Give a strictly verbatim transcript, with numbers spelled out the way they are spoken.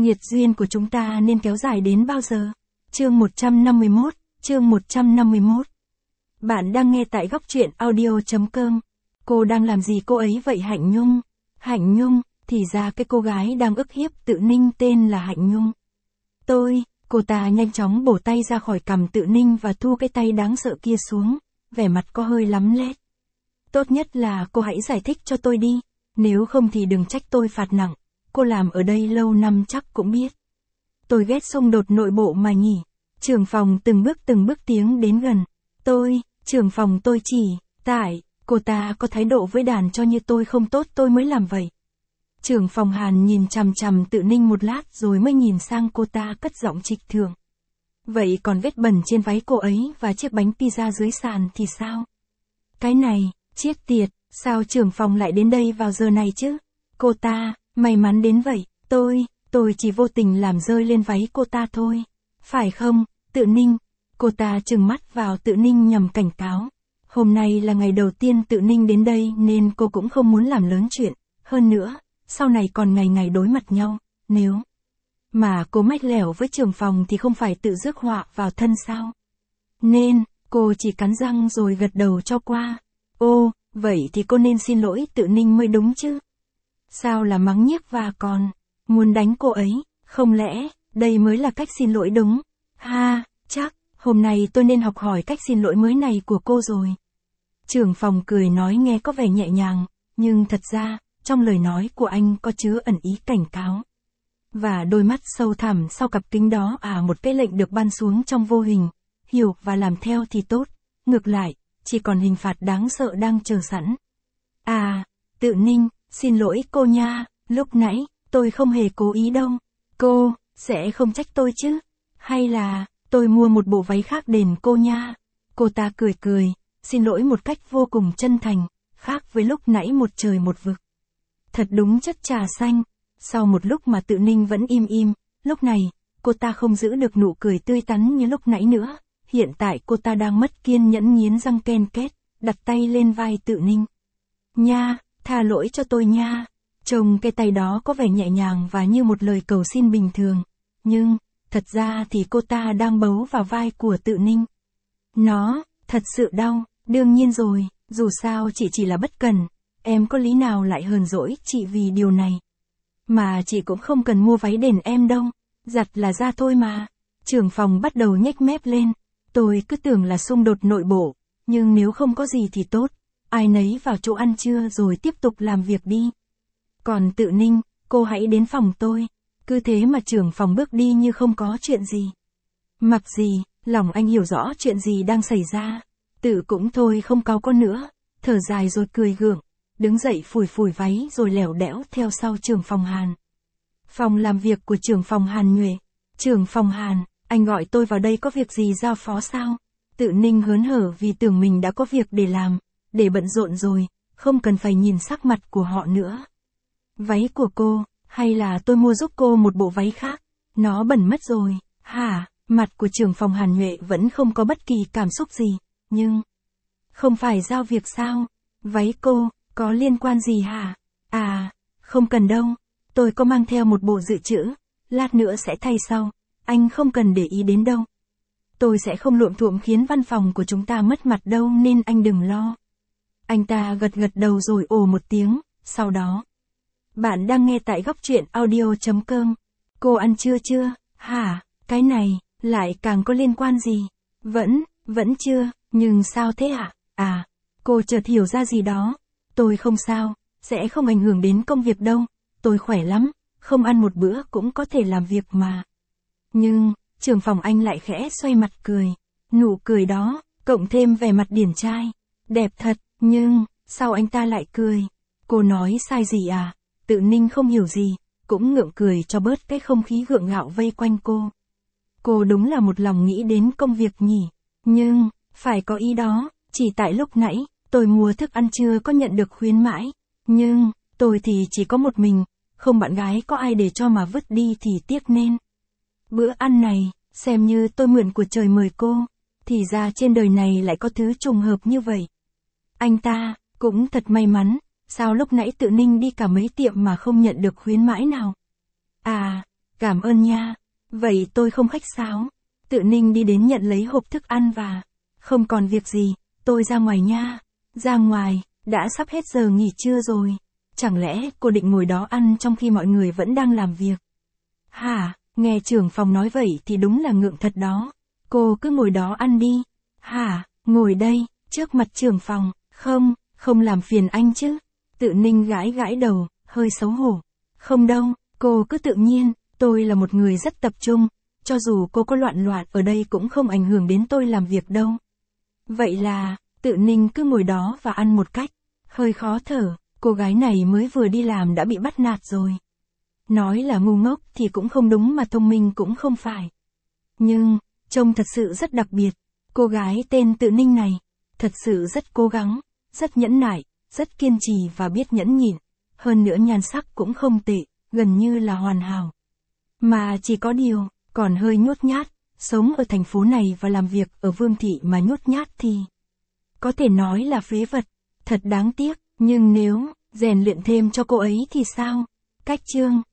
nghiệt duyên của chúng ta nên kéo dài đến bao giờ? Chương một trăm năm mươi mốt, chương một trăm năm mươi mốt. Bạn đang nghe tại góc truyện audio.com. Cô đang làm gì cô ấy vậy Hạnh Nhung? Hạnh Nhung, thì ra cái cô gái đang ức hiếp Tự Ninh tên là Hạnh Nhung. Tôi, cô ta nhanh chóng bổ tay ra khỏi cằm Tự Ninh và thu cái tay đáng sợ kia xuống, vẻ mặt có hơi lắm lét. Tốt nhất là cô hãy giải thích cho tôi đi, nếu không thì đừng trách tôi phạt nặng, cô làm ở đây lâu năm chắc cũng biết. Tôi ghét xung đột nội bộ mà nhỉ. Trưởng phòng từng bước từng bước tiến đến gần. Tôi, trưởng phòng tôi chỉ, tại, cô ta có thái độ với đàn cho như tôi không tốt tôi mới làm vậy. Trưởng phòng Hàn nhìn chằm chằm Tự Ninh một lát rồi mới nhìn sang cô ta cất giọng trịch thượng. Vậy còn vết bẩn trên váy cô ấy và chiếc bánh pizza dưới sàn thì sao? Cái này, chiếc tiệt, sao trưởng phòng lại đến đây vào giờ này chứ? Cô ta, may mắn đến vậy, tôi, tôi chỉ vô tình làm rơi lên váy cô ta thôi. Phải không, Tự Ninh? Cô ta trừng mắt vào Tự Ninh nhằm cảnh cáo. Hôm nay là ngày đầu tiên Tự Ninh đến đây nên cô cũng không muốn làm lớn chuyện. Hơn nữa, sau này còn ngày ngày đối mặt nhau, nếu mà cô mách lẻo với trưởng phòng thì không phải tự rước họa vào thân sao? Nên, cô chỉ cắn răng rồi gật đầu cho qua. Ô, vậy thì cô nên xin lỗi Tự Ninh mới đúng chứ? Sao là mắng nhiếc và còn muốn đánh cô ấy? Không lẽ, đây mới là cách xin lỗi đúng? Ha, chắc, hôm nay tôi nên học hỏi cách xin lỗi mới này của cô rồi. Trưởng phòng cười nói nghe có vẻ nhẹ nhàng, nhưng thật ra, trong lời nói của anh có chứa ẩn ý cảnh cáo. Và đôi mắt sâu thẳm sau cặp kính đó à một cái lệnh được ban xuống trong vô hình. Hiểu và làm theo thì tốt, ngược lại, chỉ còn hình phạt đáng sợ đang chờ sẵn. À, Tự Ninh, xin lỗi cô nha, lúc nãy, tôi không hề cố ý đâu. Cô, sẽ không trách tôi chứ? Hay là, tôi mua một bộ váy khác đền cô nha? Cô ta cười cười, xin lỗi một cách vô cùng chân thành, khác với lúc nãy một trời một vực. Thật đúng chất trà xanh. Sau một lúc mà Tự Ninh vẫn im im, lúc này, cô ta không giữ được nụ cười tươi tắn như lúc nãy nữa. Hiện tại cô ta đang mất kiên nhẫn nghiến răng ken két, đặt tay lên vai Tự Ninh. Nha, tha lỗi cho tôi nha. Trông cái tay đó có vẻ nhẹ nhàng và như một lời cầu xin bình thường. Nhưng, thật ra thì cô ta đang bấu vào vai của Tự Ninh. Nó, thật sự đau, đương nhiên rồi, dù sao chị chỉ là bất cẩn. Em có lý nào lại hờn dỗi chị vì điều này. Mà chị cũng không cần mua váy đền em đâu, giặt là ra thôi mà. Trưởng phòng bắt đầu nhếch mép lên. Tôi cứ tưởng là xung đột nội bộ, nhưng nếu không có gì thì tốt, ai nấy vào chỗ ăn trưa rồi tiếp tục làm việc đi. Còn Tự Ninh, cô hãy đến phòng tôi. Cứ thế mà trưởng phòng bước đi như không có chuyện gì. Mặc gì, lòng anh hiểu rõ chuyện gì đang xảy ra. Tự cũng thôi không cáu con nữa, thở dài rồi cười gượng, đứng dậy phủi phủi váy rồi lẻo đẽo theo sau trưởng phòng Hàn. Phòng làm việc của trưởng phòng Hàn Nhuệ. Trưởng phòng Hàn, anh gọi tôi vào đây có việc gì giao phó sao? Tự Ninh hớn hở vì tưởng mình đã có việc để làm, để bận rộn rồi, không cần phải nhìn sắc mặt của họ nữa. Váy của cô, hay là tôi mua giúp cô một bộ váy khác? Nó bẩn mất rồi, hả? Mặt của trưởng phòng Hàn Nhuệ vẫn không có bất kỳ cảm xúc gì, nhưng... Không phải giao việc sao? Váy cô, có liên quan gì hả? À, không cần đâu, tôi có mang theo một bộ dự trữ, lát nữa sẽ thay sau, anh không cần để ý đến đâu. Tôi sẽ không luộm thuộm khiến văn phòng của chúng ta mất mặt đâu nên anh đừng lo. Anh ta gật gật đầu rồi ồ một tiếng, sau đó. Bạn đang nghe tại góc truyện audio.com. Cô ăn trưa chưa? Hả? Cái này, lại càng có liên quan gì? Vẫn, vẫn chưa, nhưng sao thế ạ? À? à, cô chợt hiểu ra gì đó. Tôi không sao, sẽ không ảnh hưởng đến công việc đâu. Tôi khỏe lắm, không ăn một bữa cũng có thể làm việc mà. Nhưng, trưởng phòng anh lại khẽ xoay mặt cười. Nụ cười đó, cộng thêm vẻ mặt điển trai. Đẹp thật, nhưng, sao anh ta lại cười? Cô nói sai gì à? Tự Ninh không hiểu gì, cũng ngượng cười cho bớt cái không khí gượng gạo vây quanh cô. Cô đúng là một lòng nghĩ đến công việc nhỉ. Nhưng, phải có ý đó, chỉ tại lúc nãy, tôi mua thức ăn trưa có nhận được khuyến mãi. Nhưng, tôi thì chỉ có một mình, không bạn gái có ai để cho mà vứt đi thì tiếc nên. Bữa ăn này, xem như tôi mượn của trời mời cô, thì ra trên đời này lại có thứ trùng hợp như vậy. Anh ta, cũng thật may mắn, sao lúc nãy Tự Ninh đi cả mấy tiệm mà không nhận được khuyến mãi nào. À, Cảm ơn nha. Vậy tôi không khách sáo. Tự Ninh đi đến nhận lấy hộp thức ăn và... Không còn việc gì, tôi ra ngoài nha. Ra ngoài, đã sắp hết giờ nghỉ trưa rồi. Chẳng lẽ cô định ngồi đó ăn trong khi mọi người vẫn đang làm việc? Hả, nghe trưởng phòng nói vậy thì đúng là ngượng thật đó. Cô cứ ngồi đó ăn đi. Hả, ngồi đây, trước mặt trưởng phòng. Không, không làm phiền anh chứ. Tự Ninh gãi gãi đầu, hơi xấu hổ. Không đâu, cô cứ tự nhiên, tôi là một người rất tập trung. Cho dù cô có loạn loạn ở đây cũng không ảnh hưởng đến tôi làm việc đâu. Vậy là, Tự Ninh cứ ngồi đó và ăn một cách hơi khó thở. Cô gái này mới vừa đi làm đã bị bắt nạt rồi. Nói là ngu ngốc thì cũng không đúng mà thông minh cũng không phải. Nhưng, trông thật sự rất đặc biệt. Cô gái tên Tự Ninh này, thật sự rất cố gắng, rất nhẫn nại, rất kiên trì và biết nhẫn nhịn. Hơn nữa nhan sắc cũng không tệ, gần như là hoàn hảo. Mà chỉ có điều, còn hơi nhút nhát, sống ở thành phố này và làm việc ở Vương Thị mà nhút nhát thì... Có thể nói là phế vật, thật đáng tiếc, nhưng nếu rèn luyện thêm cho cô ấy thì sao? Cách chương